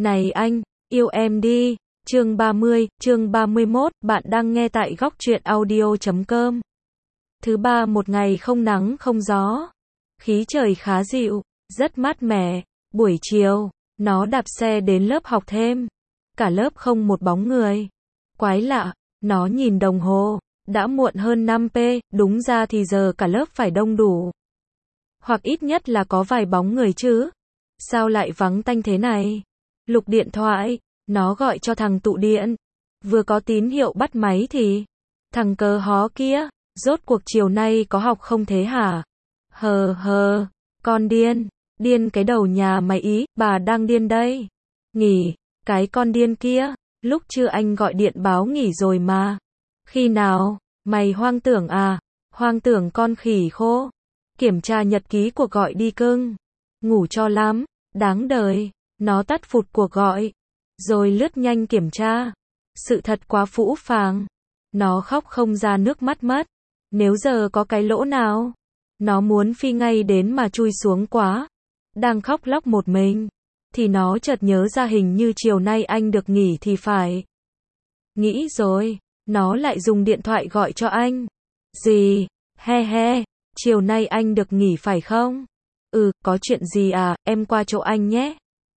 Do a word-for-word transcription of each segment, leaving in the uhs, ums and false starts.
Này anh, yêu em đi. Chương ba mươi, chương ba mươi mốt, bạn đang nghe tại góc truyện audio chấm com. Thứ ba một ngày không nắng không gió. Khí trời khá dịu, rất mát mẻ. Buổi chiều, nó đạp xe đến lớp học thêm. Cả lớp không một bóng người. Quái lạ, nó nhìn đồng hồ, đã muộn hơn năm phút, đúng ra thì giờ cả lớp phải đông đủ. Hoặc ít nhất là có vài bóng người chứ. Sao lại vắng tanh thế này? Lục điện thoại, nó gọi cho thằng tụ điện. Vừa có tín hiệu bắt máy thì, thằng cờ hó kia, rốt cuộc chiều nay có học không thế hả? Hờ hờ, con điên, điên cái đầu nhà mày ý, bà đang điên đây. Nghỉ, cái con điên kia, lúc chưa anh gọi điện báo nghỉ rồi mà. Khi nào, mày hoang tưởng à? Hoang tưởng con khỉ khô. Kiểm tra nhật ký cuộc gọi đi cưng. Ngủ cho lắm, đáng đời. Nó tắt phụt cuộc gọi, rồi lướt nhanh kiểm tra. Sự thật quá phũ phàng. Nó khóc không ra nước mắt mất. Nếu giờ có cái lỗ nào, nó muốn phi ngay đến mà chui xuống quá. Đang khóc lóc một mình, thì nó chợt nhớ ra hình như chiều nay anh được nghỉ thì phải. Nghĩ rồi, nó lại dùng điện thoại gọi cho anh. Gì? He he, chiều nay anh được nghỉ phải không? Ừ, có chuyện gì à, em qua chỗ anh nhé.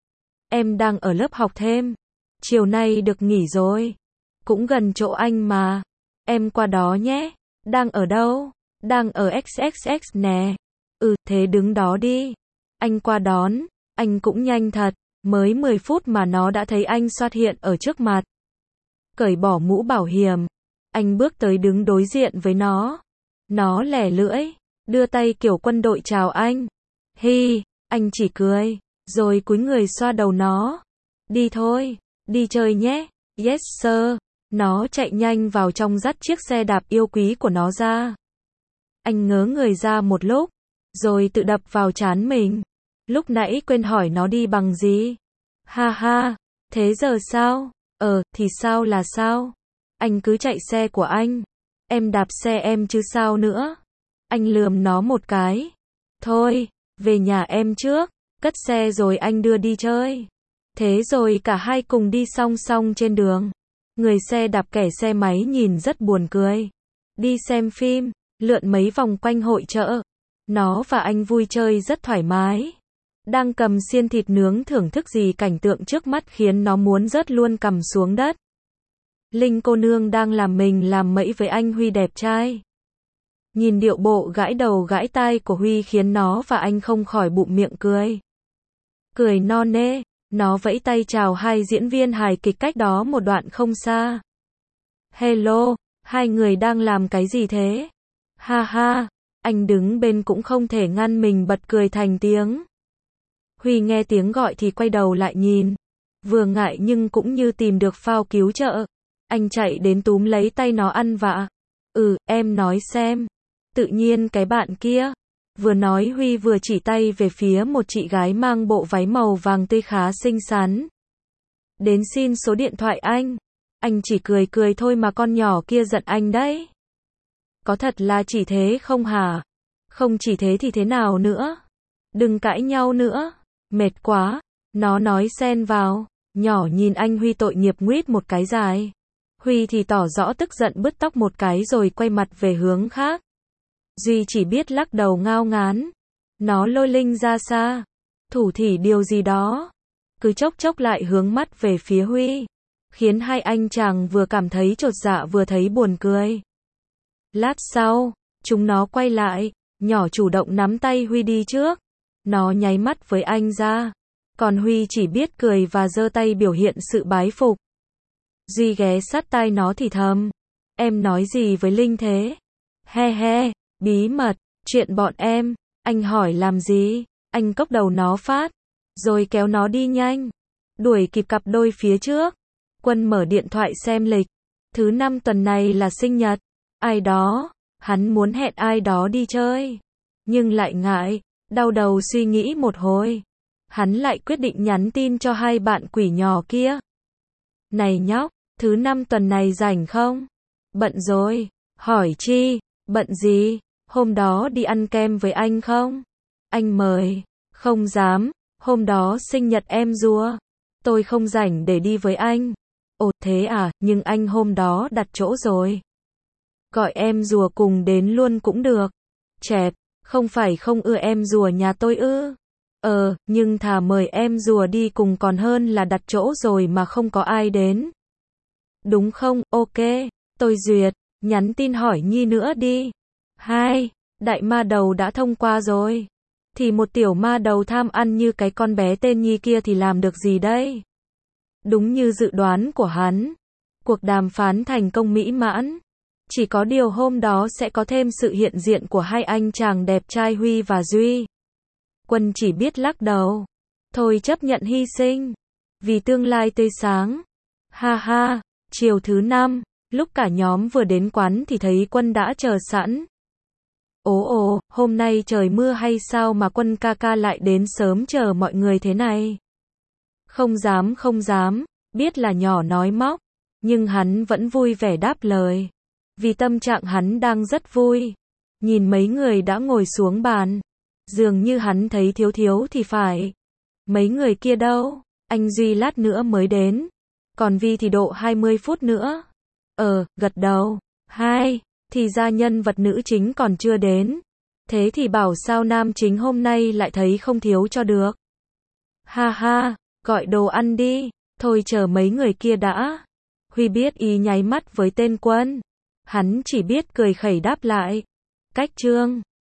Em đang ở lớp học thêm. Chiều nay được nghỉ rồi. Cũng gần chỗ anh mà. Em qua đó nhé. Đang ở đâu? Đang ở ích ích ích nè. Ừ, thế đứng đó đi. Anh qua đón. Anh cũng nhanh thật. Mới mười phút mà nó đã thấy anh xuất hiện ở trước mặt. Cởi bỏ mũ bảo hiểm. Anh bước tới đứng đối diện với nó. Nó lẻ lưỡi. Đưa tay kiểu quân đội chào anh. Hi, anh chỉ cười. Rồi cúi người xoa đầu nó. Đi thôi, đi chơi nhé. Yes sir. Nó chạy nhanh vào trong dắt chiếc xe đạp yêu quý của nó ra. Anh ngớ người ra một lúc, rồi tự đập vào trán mình. Lúc nãy quên hỏi nó đi bằng gì. Ha ha, thế giờ sao? Ờ, thì sao là sao? Anh cứ chạy xe của anh. Em đạp xe em chứ sao nữa. Anh lườm nó một cái. Thôi, về nhà em trước. Cất xe rồi anh đưa đi chơi. Thế rồi cả hai cùng đi song song trên đường. Người xe đạp kẻ xe máy nhìn rất buồn cười. Đi xem phim, lượn mấy vòng quanh hội chợ. Nó và anh vui chơi rất thoải mái. Đang cầm xiên thịt nướng thưởng thức gì cảnh tượng trước mắt khiến nó muốn rớt luôn cằm xuống đất. Linh cô nương đang làm mình làm mẫy với anh Huy đẹp trai. Nhìn điệu bộ gãi đầu gãi tai của Huy khiến nó và anh không khỏi bụng miệng cười. Cười non nê, nó vẫy tay chào hai diễn viên hài kịch cách đó một đoạn không xa. Hello, hai người đang làm cái gì thế? Ha ha, anh đứng bên cũng không thể ngăn mình bật cười thành tiếng. Huy nghe tiếng gọi thì quay đầu lại nhìn. Vừa ngại nhưng cũng như tìm được phao cứu trợ. Anh chạy đến túm lấy tay nó ăn vạ. Ừ, em nói xem. Tự nhiên cái bạn kia. Vừa nói Huy vừa chỉ tay về phía một chị gái mang bộ váy màu vàng tươi khá xinh xắn. Đến xin số điện thoại anh. Anh chỉ cười cười thôi mà con nhỏ kia giận anh đấy. Có thật là chỉ thế không hả? Không chỉ thế thì thế nào nữa? Đừng cãi nhau nữa. Mệt quá. Nó nói xen vào. Nhỏ nhìn anh Huy tội nghiệp nguýt một cái dài. Huy thì tỏ rõ tức giận bứt tóc một cái rồi quay mặt về hướng khác. Duy chỉ biết lắc đầu ngao ngán. Nó lôi Linh ra xa. Thủ thỉ điều gì đó. Cứ chốc chốc lại hướng mắt về phía Huy. Khiến hai anh chàng vừa cảm thấy chột dạ vừa thấy buồn cười. Lát sau, chúng nó quay lại. Nhỏ chủ động nắm tay Huy đi trước. Nó nháy mắt với anh ra. Còn Huy chỉ biết cười và giơ tay biểu hiện sự bái phục. Duy ghé sát tai nó thì thầm. Em nói gì với Linh thế? He he. Bí mật, chuyện bọn em. Anh hỏi làm gì? Anh cốc đầu nó phát. Rồi kéo nó đi nhanh. Đuổi kịp cặp đôi phía trước. Quân mở điện thoại xem lịch. Thứ năm tuần này là sinh nhật. Ai đó. Hắn muốn hẹn ai đó đi chơi. Nhưng lại ngại. Đau đầu suy nghĩ một hồi. Hắn lại quyết định nhắn tin cho hai bạn quỷ nhỏ kia. Này nhóc, thứ năm tuần này rảnh không? Bận rồi. Hỏi chi? Bận gì? Hôm đó đi ăn kem với anh không? Anh mời. Không dám. Hôm đó sinh nhật em rùa. Tôi không rảnh để đi với anh. Ồ thế à, nhưng anh hôm đó đặt chỗ rồi. Gọi em rùa cùng đến luôn cũng được. Chẹp, không phải không ưa em rùa nhà tôi ư. Ờ, nhưng thà mời em rùa đi cùng còn hơn là đặt chỗ rồi mà không có ai đến. Đúng không, ok, tôi duyệt, nhắn tin hỏi Nhi nữa đi. Hai, đại ma đầu đã thông qua rồi. Thì một tiểu ma đầu tham ăn như cái con bé tên Nhi kia thì làm được gì đây? Đúng như dự đoán của hắn. Cuộc đàm phán thành công mỹ mãn. Chỉ có điều hôm đó sẽ có thêm sự hiện diện của hai anh chàng đẹp trai Huy và Duy. Quân chỉ biết lắc đầu. Thôi chấp nhận hy sinh. Vì tương lai tươi sáng. Ha ha, chiều thứ năm, lúc cả nhóm vừa đến quán thì thấy Quân đã chờ sẵn. Ồ ồ, hôm nay trời mưa hay sao mà Quân ca ca lại đến sớm chờ mọi người thế này? Không dám không dám, biết là nhỏ nói móc, nhưng hắn vẫn vui vẻ đáp lời. Vì tâm trạng hắn đang rất vui. Nhìn mấy người đã ngồi xuống bàn. Dường như hắn thấy thiếu thiếu thì phải. Mấy người kia đâu? Anh Duy lát nữa mới đến. Còn Vi thì độ hai mươi phút nữa. Ờ, gật đầu. Hai, thì ra nhân vật nữ chính còn chưa đến. Thế thì bảo sao nam chính hôm nay lại thấy không thiếu cho được. Ha ha, gọi đồ ăn đi. Thôi chờ mấy người kia đã. Huy biết ý nháy mắt với tên Quân. Hắn chỉ biết cười khẩy đáp lại. Cách chương